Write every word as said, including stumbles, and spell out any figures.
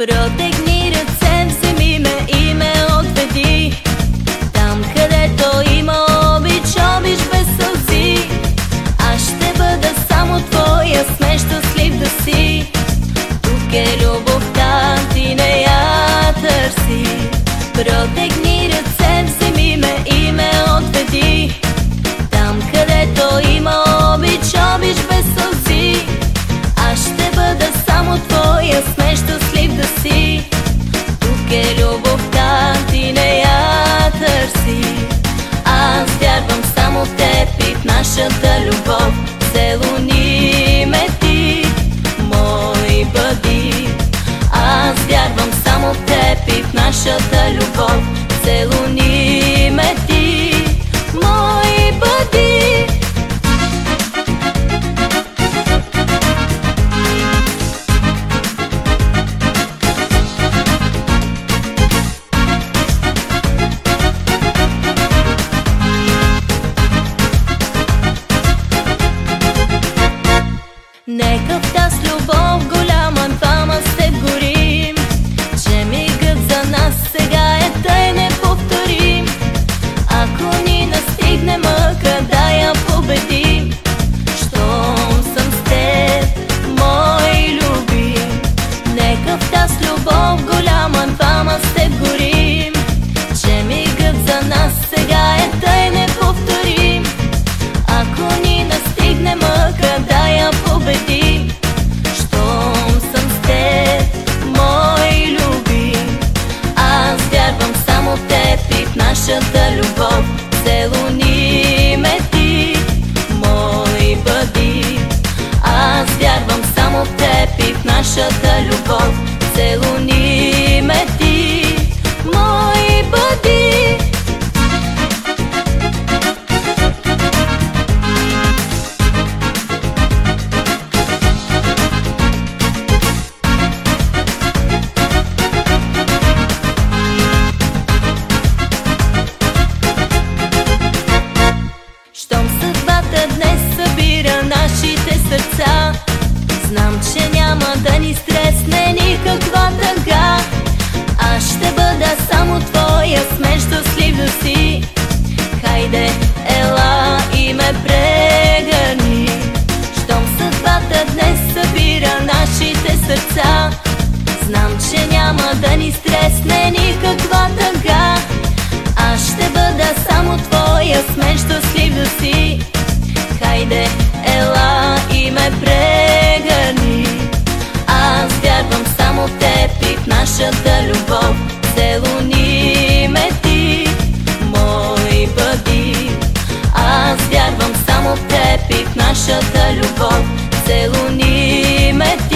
Протегни ръце, вземи ме и ме отведи там, където има обич, обич без сълзи. Аз ще бъда само твоя, сме щастлив да си. Тук е любовта, ти не я търси. Протегни ръце, вземи ме и ме отведи там, където има обич, обич без сълзи. Аз ще бъда само твоя, сме щастлив да си. Тук е любовта, ти не я търси. Аз вярвам само в теб и в нашата любов. Целуни ме ти, мой бъди. Аз вярвам само в теб и в нашата любов. Целуни ме ти, мой бъди. Нека в тази любов голяма двама се горим, че мигът за нас сега е тъй неповторим. Ако ни настигне мъка, да я победим. Щом съм с теб, мой любим. Нека в тази любов голяма двама се горим, че мигът за нас сега е тъй неповторим. Ако ни настигне мъка, да я победим. Щом съм с теб, мой любим. Аз вярвам само в теб и в нашата любов. Целуни ме ти, мой бъди. Аз вярвам само в теб и в нашата любов. Целуни ме ти, мой бъди. Щом съдбата днес събира нашите сърца, знам, че няма да ни стресне никаква тъга. Аз ще бъда само твоя, сме щастлив да си. Хайде, ела и ме прегърни. Щом съдбата днес събира нашите сърца, знам, че няма да ни стресне никаква тъга. Аз ще бъда само твоя, сме щастлив да си. Хайде, ела и ме прегърни. Аз вярвам само в теб и в нашата любов. Целуни ме ти, мой бъди. Аз вярвам само в теб и в нашата любов. Целуни ме ти.